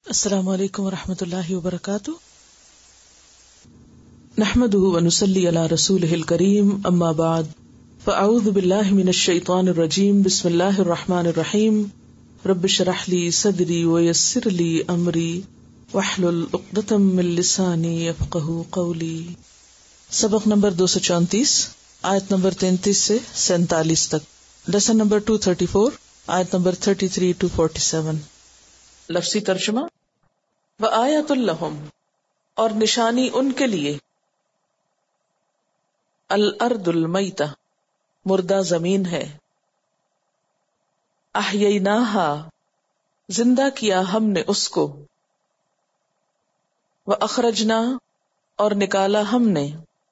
السلام علیکم ورحمۃ اللہ وبرکاتہ. نحمده ونصلی علی رسولہ الکریم اما بعد فاعوذ باللہ من الشیطان الرجیم بسم اللہ الرحمن الرحیم رب اشرح لی صدری ویسر لی امری واحلل عقدۃ من لسانی یفقهوا قولی. سبق نمبر 234 آیت نمبر 33 سے 47 تک. لیسن نمبر 234 آیت نمبر 33 to 47. لفظی ترجمہ. وآیۃ لہم، اور نشانی ان کے لیے، الارض المیتہ، مردہ زمین ہے، احییناہا، زندہ کیا ہم نے اس کو، واخرجنا، اور نکالا ہم نے،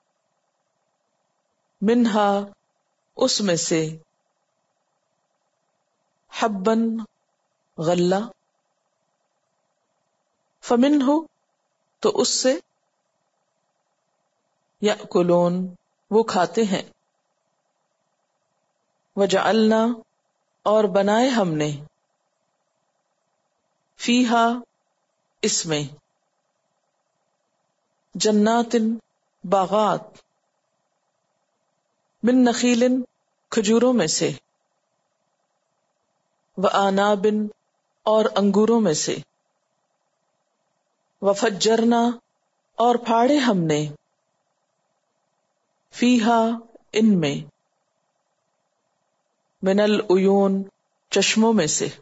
منہا، اس میں سے، حبن، غلہ، فمنہ، تو اس سے، یأکلون، وہ کھاتے ہیں، وجعلنا، اور بنائے ہم نے، فیہا، اس میں، جنات، باغات، من نخیل، کھجوروں میں سے، وآناب، اور انگوروں میں سے، وفجرنا، اور پھاڑے ہم نے، فیہا، ان میں، من العیون، چشموں میں سے،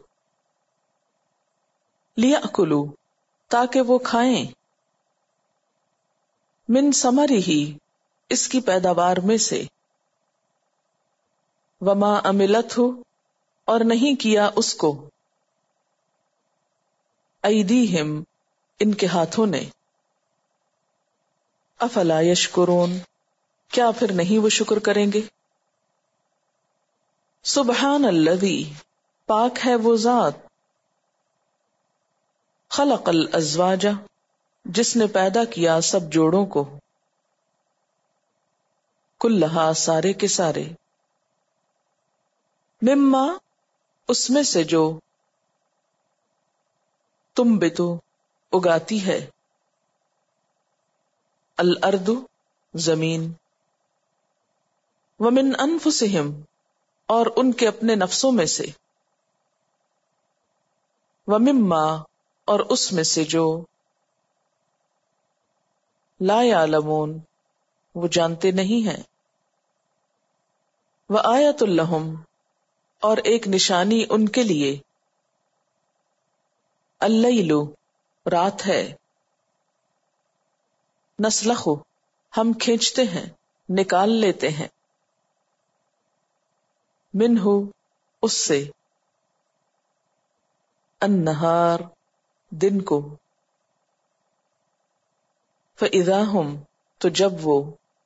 لیأکلوا، تاکہ وہ کھائیں، من ثمرہ، اس کی پیداوار میں سے، وما عملتہ، اور نہیں کیا اس کو، ایدیہم، ان کے ہاتھوں نے، افلا یشکرون، کیا پھر نہیں وہ شکر کریں گے. سبحان الذی، پاک ہے وہ ذات، خلق الازواج، جس نے پیدا کیا سب جوڑوں کو، کلہا، سارے کے سارے، مما، اس میں سے جو، تنبتو، اگاتی ہے، الارض، زمین، ومن انفسہم، اور ان کے اپنے نفسوں میں سے، ومما، اور اس میں سے جو، لا یعلمون، وہ جانتے نہیں ہیں، وآیۃ لہم، اور ایک نشانی ان کے لیے، اللیل، رات ہے، نسلخ، ہم کھینچتے ہیں، نکال لیتے ہیں، منہ، اس سے، النہار، دن کو، فإذا ہم، تو جب وہ،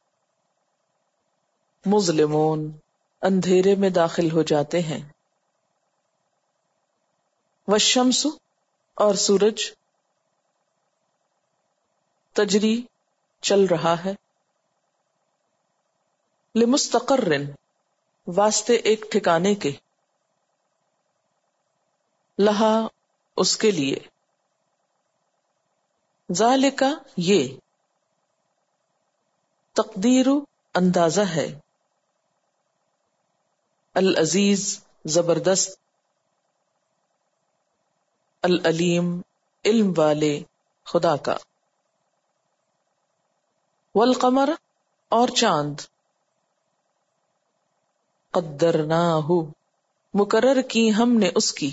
مظلمون، اندھیرے میں داخل ہو جاتے ہیں، والشمس، اور سورج، تجری، چل رہا ہے، لمستقر، واسطے ایک ٹھکانے کے، لہا، اس کے لیے، ذالک، یہ، تقدیر، اندازہ ہے، العزیز، زبردست، العلیم، علم والے، خدا کا، والقمر، اور چاند، قدرناہ، مقرر کی ہم نے اس کی،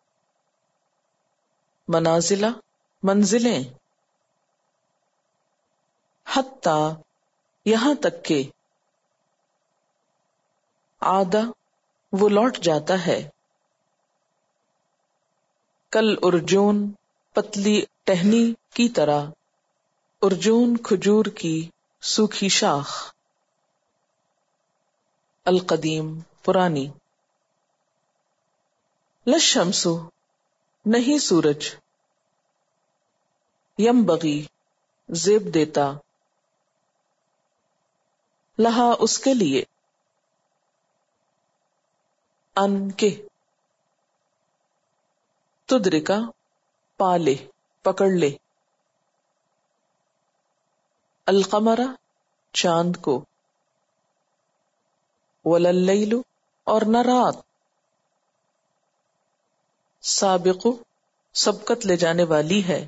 منازل، منزلیں، حتی، یہاں تک کہ، عادہ، وہ لوٹ جاتا ہے، کل ارجون، پتلی ٹہنی کی طرح، ارجون، کھجور کی سوکھی شاخ، القدیم، پرانی، للشمس، نہیں سورج، ینبغی، زیب دیتا، لہا، اس کے لیے، ان کے، تدرکا، پالے، پکڑ لے، القمر چاند کو، ولللیل اور نہ رات، سابق سبقت لے جانے والی ہے،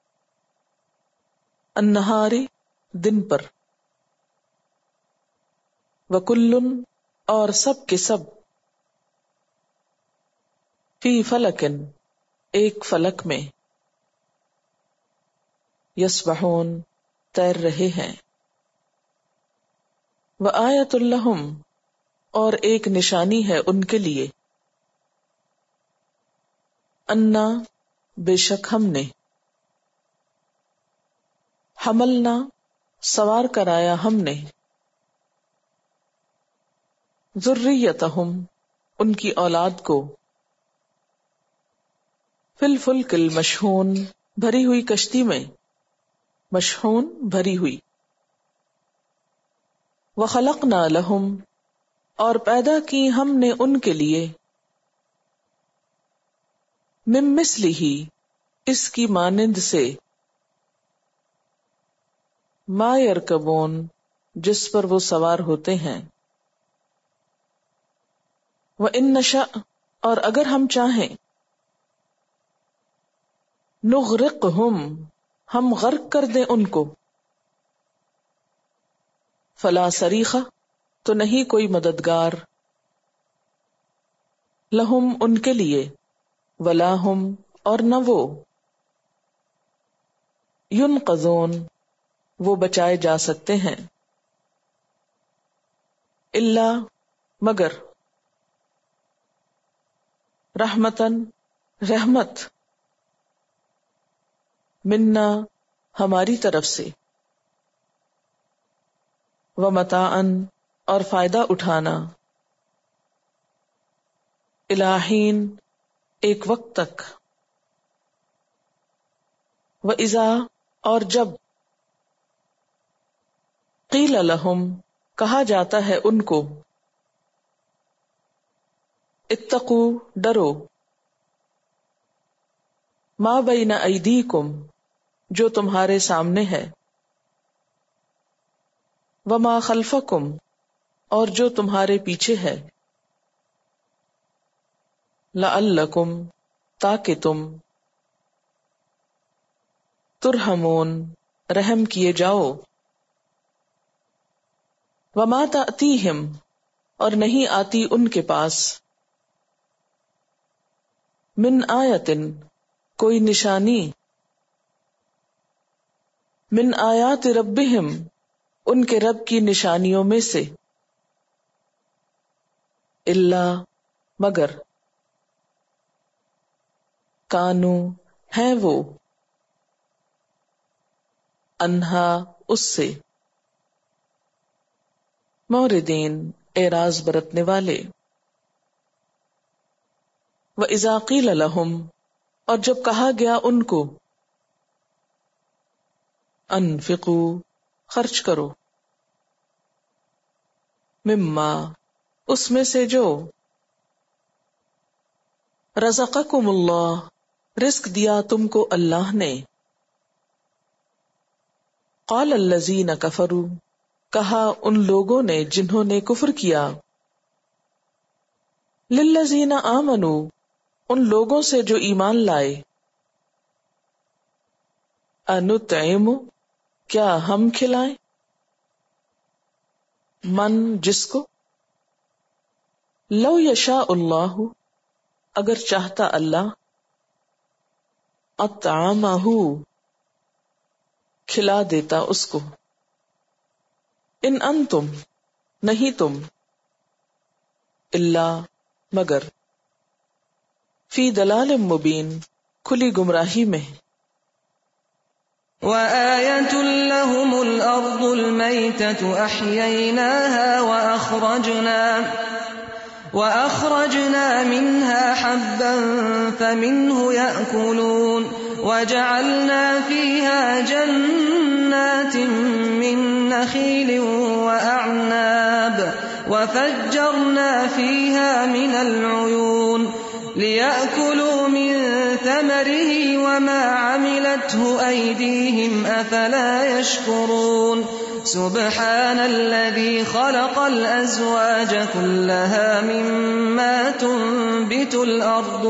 النہاری دن پر، وکل اور سب کے سب، فی فلکن ایک فلک میں، یسبحون تیر رہے ہیں، وآیۃ لہم اور ایک نشانی ہے ان کے لیے، انا بے شک ہم نے، حملنا سوار کرایا ہم نے، ذریتہم ان کی اولاد کو، فی الفلک المشحون بھری ہوئی کشتی میں، مشحون بھری ہوئی، وخلقنا لہم اور پیدا کی ہم نے ان کے لیے، من مثلہ اس کی مانند سے، ما یرکبون جس پر وہ سوار ہوتے ہیں، وَإِن نَّشَأْ اور اگر ہم چاہیں، نغرقہم ہم غرق کر دیں ان کو، فلا صریخ تو نہیں کوئی مددگار، لہم ان کے لیے، ولا ہم اور نہ وہ، ینقذون وہ بچائے جا سکتے ہیں، الا مگر، رحمتن رحمت، منا ہماری طرف سے، ومتاعن اور فائدہ اٹھانا، الہین ایک وقت تک، وَإِذَا اور جب، قیل لہم کہا جاتا ہے ان کو، اتقوا ڈرو، ما بین ایدیکم جو تمہارے سامنے ہے، وما خلفکم اور جو تمہارے پیچھے ہے، لعلکم تاکہ تم، ترحمون رحم کیے جاؤ، وما تأتیہم اور نہیں آتی ان کے پاس، من آیتن کوئی نشانی، من آیات ربہم ان کے رب کی نشانیوں میں سے، الا مگر، کانو ہیں وہ، انہا اس سے، موردین اعراض برتنے والے، وَإِذَا قِيلَ لَهُمْ اور جب کہا گیا ان کو، انفقوا خرچ کرو، مما اس میں سے جو، رزقکم اللہ رزق دیا تم کو اللہ نے، قال الذین کفروا کہا ان لوگوں نے جنہوں نے کفر کیا، للذین آمنوا ان لوگوں سے جو ایمان لائے، انطعم کیا ہم کھلائیں، من جس کو، لو یشاء اللہ اگر چاہتا اللہ، اطعمہ کھلا دیتا اس کو، ان انتم نہیں تم، الا مگر، فی دلال مبین کھلی گمراہی میں، وَآیَةٌ لَهُمُ الْأَرْضُ الْمَيْتَةُ أَحْيَيْنَاهَا وَأَخْرَجْنَا مِنْهَا حَبًّا فَمِنْهُ يَأْكُلُونَ وَجَعَلْنَا فِيهَا جَنَّاتٍ مِّن نَّخِيلٍ وَأَعْنَابٍ وَفَجَّرْنَا فِيهَا مِنَ الْعُيُونِ ليأكلوا من ثمره وما عملته أيديهم أفلا يشكرون سبحان الذي خلق الأزواج كلها مما تنبت الأرض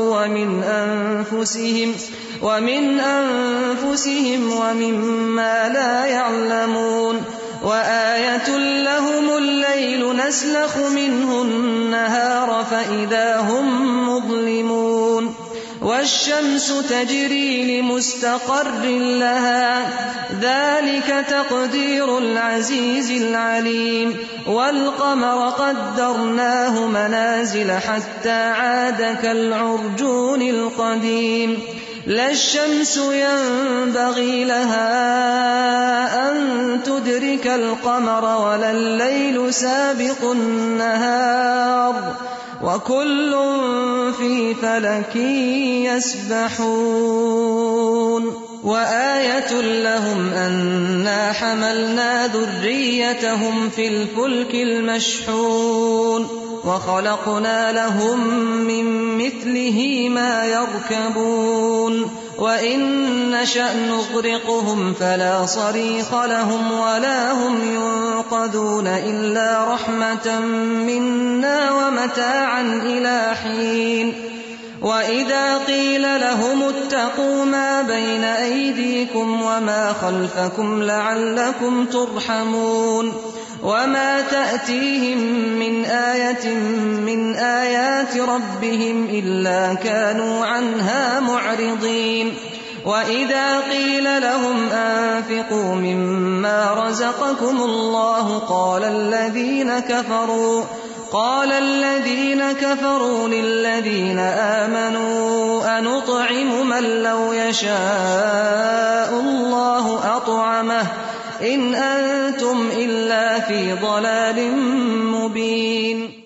ومن أنفسهم ومما لا يعلمون وآية لهم الليل نسلخ منه النهار فإذا هم مظلمون والشمس تجري لمستقر لها ذلك تقدير العزيز العليم والقمر قدرناه منازل حتى عاد كالعرجون القديم لا الشمس ينبغي لها أن تدرك القمر ولا الليل سابق النهار وكل في فلك يسبحون وآية لهم أنا حملنا ذريتهم في الفلك المشحون وخلقنا لهم من مثله ما يركبون وإن نشأ نغرقهم فلا صريخ لهم ولا هم ينقذون إلا رحمة منا ومتاعا إلى حين وإذا قيل لهم اتقوا ما بين أيديكم وما خلفكم لعلكم ترحمون وما تأتيهم من آية من آيات ربهم إلا كانوا عنها معرضين وإذا قيل لهم أنفقوا مما رزقكم الله قال الذين كفروا للذين آمنوا أنطعم من لو يشاء الله أطعمه إن أنتم إلا في ضلال مبين